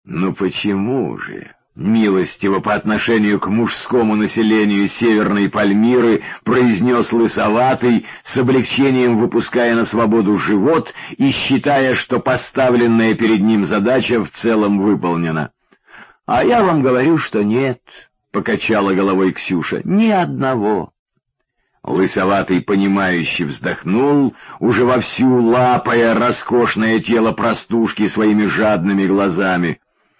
«Ну почему же?» — милостиво по отношению к мужскому населению Северной Пальмиры произнес Лысоватый, с облегчением выпуская на свободу живот и считая, что поставленная перед ним задача в целом выполнена. «А я вам говорю, что нет», — покачала головой Ксюша, — «ни одного». Лысоватый, понимающе вздохнул, уже вовсю лапая роскошное тело простушки своими жадными глазами.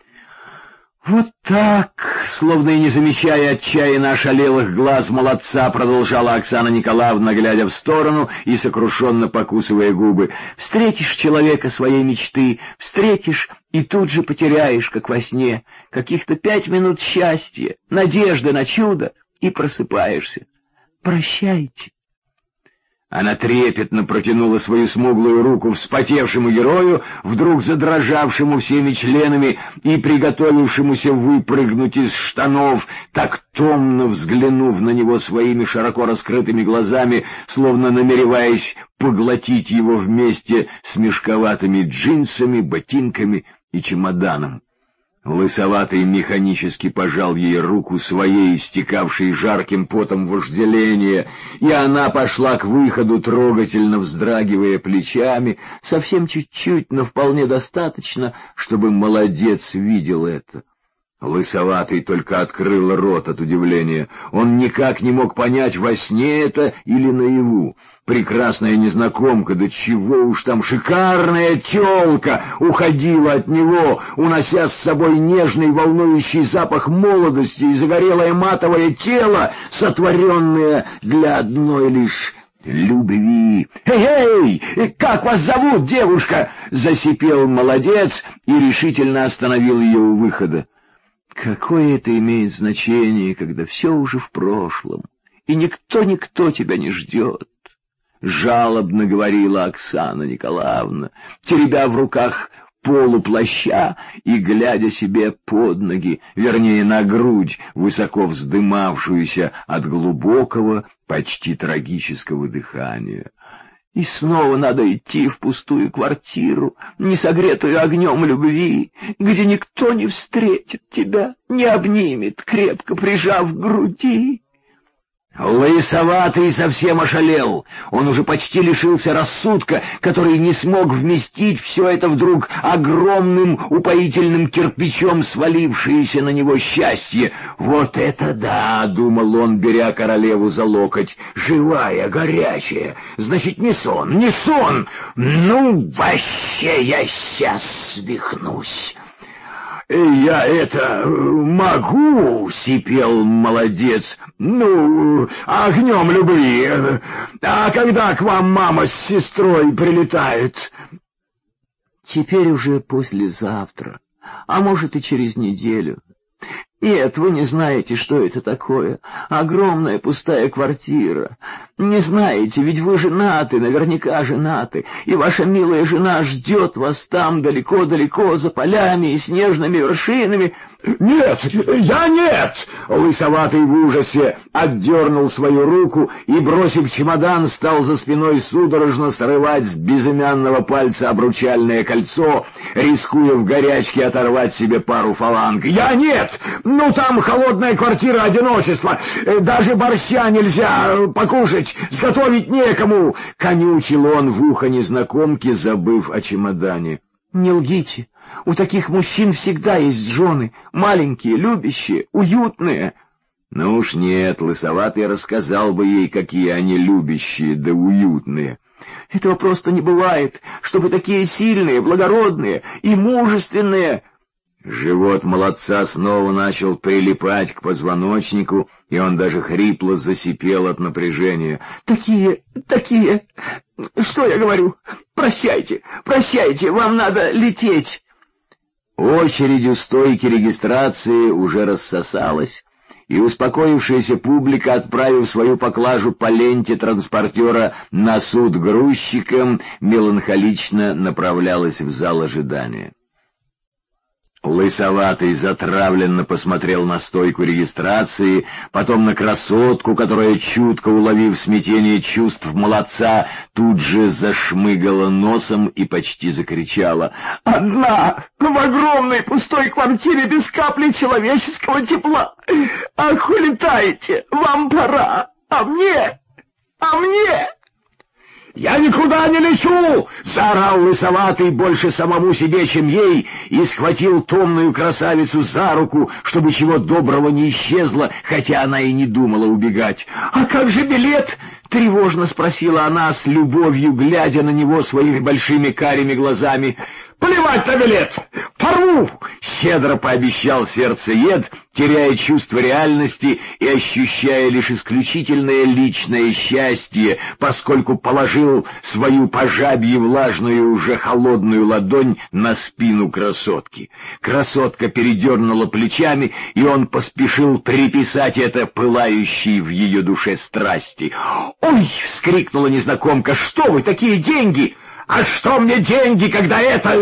«Вот так», словно и не замечая отчаянно ошалелых глаз молодца, продолжала Оксана Николаевна, глядя в сторону и сокрушенно покусывая губы. «Встретишь человека своей мечты, встретишь и тут же потеряешь, как во сне, каких-то 5 минут счастья, надежды на чудо, и просыпаешься. Прощайте». Она трепетно протянула свою смуглую руку вспотевшему герою, вдруг задрожавшему всеми членами и приготовившемуся выпрыгнуть из штанов, так томно взглянув на него своими широко раскрытыми глазами, словно намереваясь поглотить его вместе с мешковатыми джинсами, ботинками и чемоданом. Лысоватый механически пожал ей руку своей, истекавшей жарким потом вожделения, и она пошла к выходу, трогательно вздрагивая плечами, совсем чуть-чуть, но вполне достаточно, чтобы молодец видел это. Лысоватый только открыл рот от удивления. Он никак не мог понять, во сне это или наяву. Прекрасная незнакомка, да чего уж там, шикарная тёлка уходила от него, унося с собой нежный волнующий запах молодости и загорелое матовое тело, сотворенное для одной лишь любви. «Эй, как вас зовут, девушка?» — засипел молодец и решительно остановил ее у выхода. «Какое это имеет значение, когда все уже в прошлом, и никто тебя не ждет?» — жалобно говорила Оксана Николаевна, теребя в руках полу плаща и глядя себе под ноги, вернее, на грудь, высоко вздымавшуюся от глубокого, почти трагического дыхания. «И снова надо идти в пустую квартиру, не согретую огнем любви, где никто не встретит тебя, не обнимет, крепко прижав к груди». Лысоватый совсем ошалел. Он уже почти лишился рассудка, который не смог вместить все это вдруг огромным упоительным кирпичом свалившееся на него счастье. «Вот это да!» — думал он, беря королеву за локоть. «Живая, горячая! Значит, не сон, не сон! Ну, вообще я сейчас свихнусь!» «Я это могу!» — сипел молодец. «Ну, огнем любви. А когда к вам мама с сестрой прилетают?» «Теперь уже послезавтра, а может и через неделю. Нет, вы не знаете, что это такое. Огромная пустая квартира. Не знаете, ведь вы женаты, наверняка женаты, и ваша милая жена ждет вас там далеко-далеко, за полями и снежными вершинами». «Нет, я нет!» Лысоватый в ужасе отдернул свою руку и, бросив чемодан, стал за спиной судорожно срывать с безымянного пальца обручальное кольцо, рискуя в горячке оторвать себе пару фаланг. «Я нет! Ну, там холодная квартира, одиночество, даже борща нельзя покушать, сготовить некому!» — конючил он в ухо незнакомки, забыв о чемодане. «Не лгите, у таких мужчин всегда есть жены, маленькие, любящие, уютные». Ну уж нет, Лысоватый рассказал бы ей, какие они любящие да уютные. «Этого просто не бывает, чтобы такие сильные, благородные и мужественные». Живот молодца снова начал прилипать к позвоночнику, и он даже хрипло засипел от напряжения. «Такие... Что я говорю? Прощайте, вам надо лететь!» Очередь у стойки регистрации уже рассосалась, и успокоившаяся публика, отправив свою поклажу по ленте транспортера на суд грузчикам, меланхолично направлялась в зал ожидания. Лысоватый затравленно посмотрел на стойку регистрации, потом на красотку, которая, чутко уловив смятение чувств молодца, тут же зашмыгала носом и почти закричала: «Одна, в огромной пустой квартире без капли человеческого тепла! Ах, улетайте! Вам пора! А мне? А мне?» «Я никуда не лечу!» — заорал Лысоватый больше самому себе, чем ей, и схватил томную красавицу за руку, чтобы чего доброго не исчезла, хотя она и не думала убегать. «А как же билет?» — тревожно спросила она, с любовью глядя на него своими большими карими глазами. «Плевать на билет! Порву!» — щедро пообещал сердцеед, теряя чувство реальности и ощущая лишь исключительное личное счастье, поскольку положил свою по жабье влажную уже холодную ладонь на спину красотки. Красотка передернула плечами, и он поспешил приписать это пылающей в ее душе страсти. «Ой!» — вскрикнула незнакомка. «Что вы, такие деньги!» «А что мне деньги, когда это,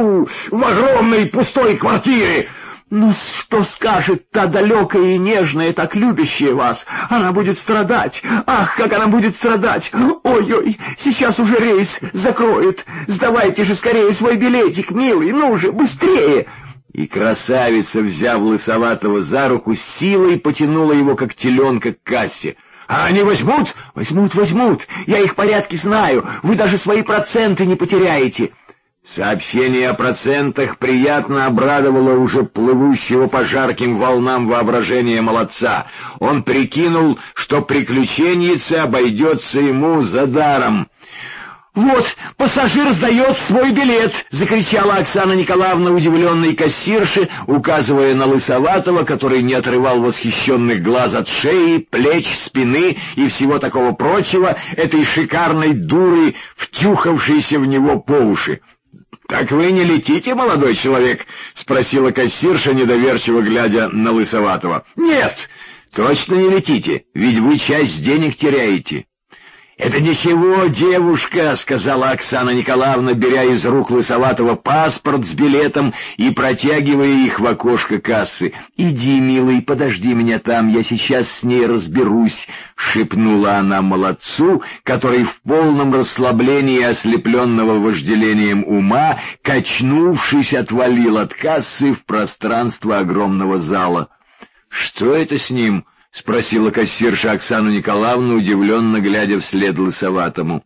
в огромной пустой квартире?» «Ну, что скажет та далекая и нежная, так любящая вас? Она будет страдать. Ах, как она будет страдать! Ой-ой, сейчас уже рейс закроют. Сдавайте же скорее свой билетик, милый, ну же, быстрее!» И красавица, взяв Лысоватого за руку, силой потянула его, как теленка, к кассе. «А они возьмут?» «Возьмут. Я их порядки знаю. Вы даже свои проценты не потеряете». Сообщение о процентах приятно обрадовало уже плывущего по жарким волнам воображения молодца. Он прикинул, что приключеннице обойдется ему за даром. «Вот, пассажир сдает свой билет!» — закричала Оксана Николаевна удивленной кассирше, указывая на Лысоватого, который не отрывал восхищенных глаз от шеи, плеч, спины и всего такого прочего, этой шикарной дуры, втюхавшейся в него по уши. «Так вы не летите, молодой человек?» — спросила кассирша, недоверчиво глядя на Лысоватого. «Нет, точно не летите, ведь вы часть денег теряете». «Это ничего, девушка», — сказала Оксана Николаевна, беря из рук Лысоватого паспорт с билетом и протягивая их в окошко кассы. «Иди, милый, подожди меня там, я сейчас с ней разберусь», — шепнула она молодцу, который в полном расслаблении ослепленного вожделением ума, качнувшись, отвалил от кассы в пространство огромного зала. «Что это с ним?» — спросила кассирша Оксана Николаевна, удивленно глядя вслед Лысоватому.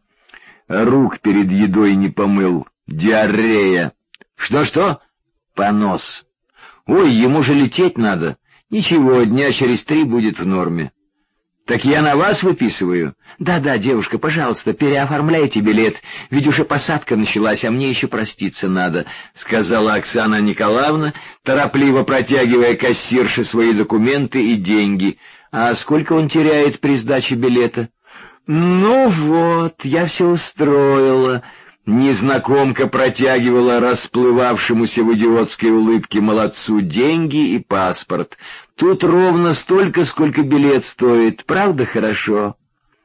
«Рук перед едой не помыл. Диарея». «Что-что?» «Понос». «Ой, ему же лететь надо. Ничего, дня через 3 будет в норме». «Так я на вас выписываю?» «Да-да, девушка, пожалуйста, переоформляйте билет, ведь уже посадка началась, а мне еще проститься надо», — сказала Оксана Николаевна, торопливо протягивая кассирше свои документы и деньги. «А сколько он теряет при сдаче билета?» «Ну вот, я все устроила». Незнакомка протягивала расплывавшемуся в идиотской улыбке молодцу деньги и паспорт. «Тут ровно столько, сколько билет стоит. Правда хорошо?»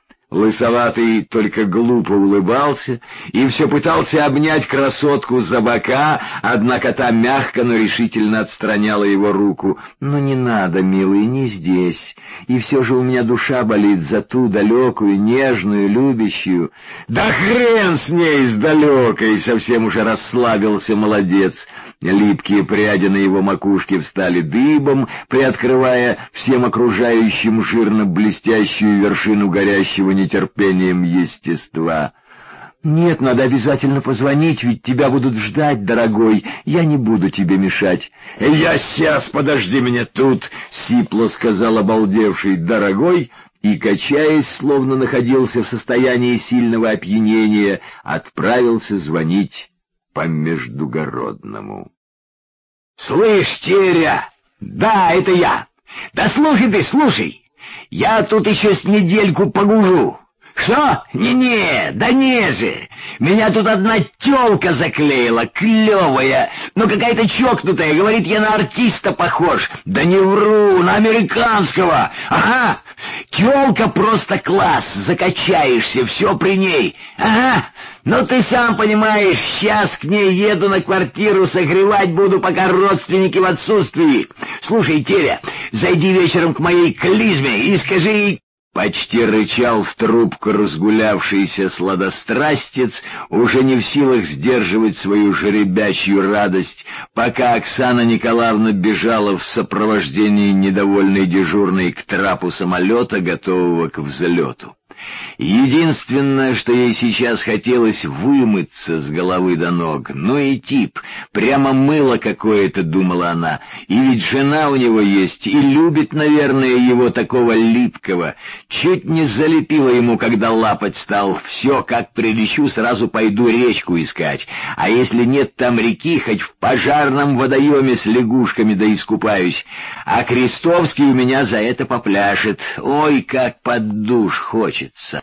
Лысоватый только глупо улыбался и все пытался обнять красотку за бока, однако та мягко, но решительно отстраняла его руку. «Ну не надо, милый, не здесь. И все же у меня душа болит за ту далекую, нежную, любящую». «Да хрен с ней, с далекой!» — совсем уже расслабился молодец. Липкие пряди на его макушке встали дыбом, приоткрывая всем окружающим жирно-блестящую вершину горящего нетерпением естества. «Нет, надо обязательно позвонить, ведь тебя будут ждать, дорогой. Я не буду тебе мешать». «Я сейчас, подожди меня тут», — сипло сказал обалдевший дорогой, и, качаясь, словно находился в состоянии сильного опьянения, отправился звонить по междугородному. «Слышь, Теря! Да, это я! Да слушай ты, слушай! Я тут еще с недельку погужу. Что? Не-не, да не же. Меня тут одна тёлка заклеила, клёвая, но какая-то чокнутая, говорит, я на артиста похож. Да не вру, на американского. Ага, тёлка просто класс, закачаешься, всё при ней. Ага, ну ты сам понимаешь, сейчас к ней еду на квартиру, согревать буду, пока родственники в отсутствии. Слушай, Теря, зайди вечером к моей клизме и скажи ей... Почти рычал в трубку разгулявшийся сладострастец, уже не в силах сдерживать свою жеребячью радость, пока Оксана Николаевна бежала в сопровождении недовольной дежурной к трапу самолета, готового к взлету. Единственное, что ей сейчас хотелось, вымыться с головы до ног. Ну и тип, прямо мыло какое-то, думала она, и ведь жена у него есть, и любит, наверное, его такого липкого. Чуть не залепила ему, когда лапать стал. Все, как прилечу, сразу пойду речку искать. А если нет там реки, хоть в пожарном водоеме с лягушками да искупаюсь. А Крестовский у меня за это попляшет. Ой, как под душ хочется.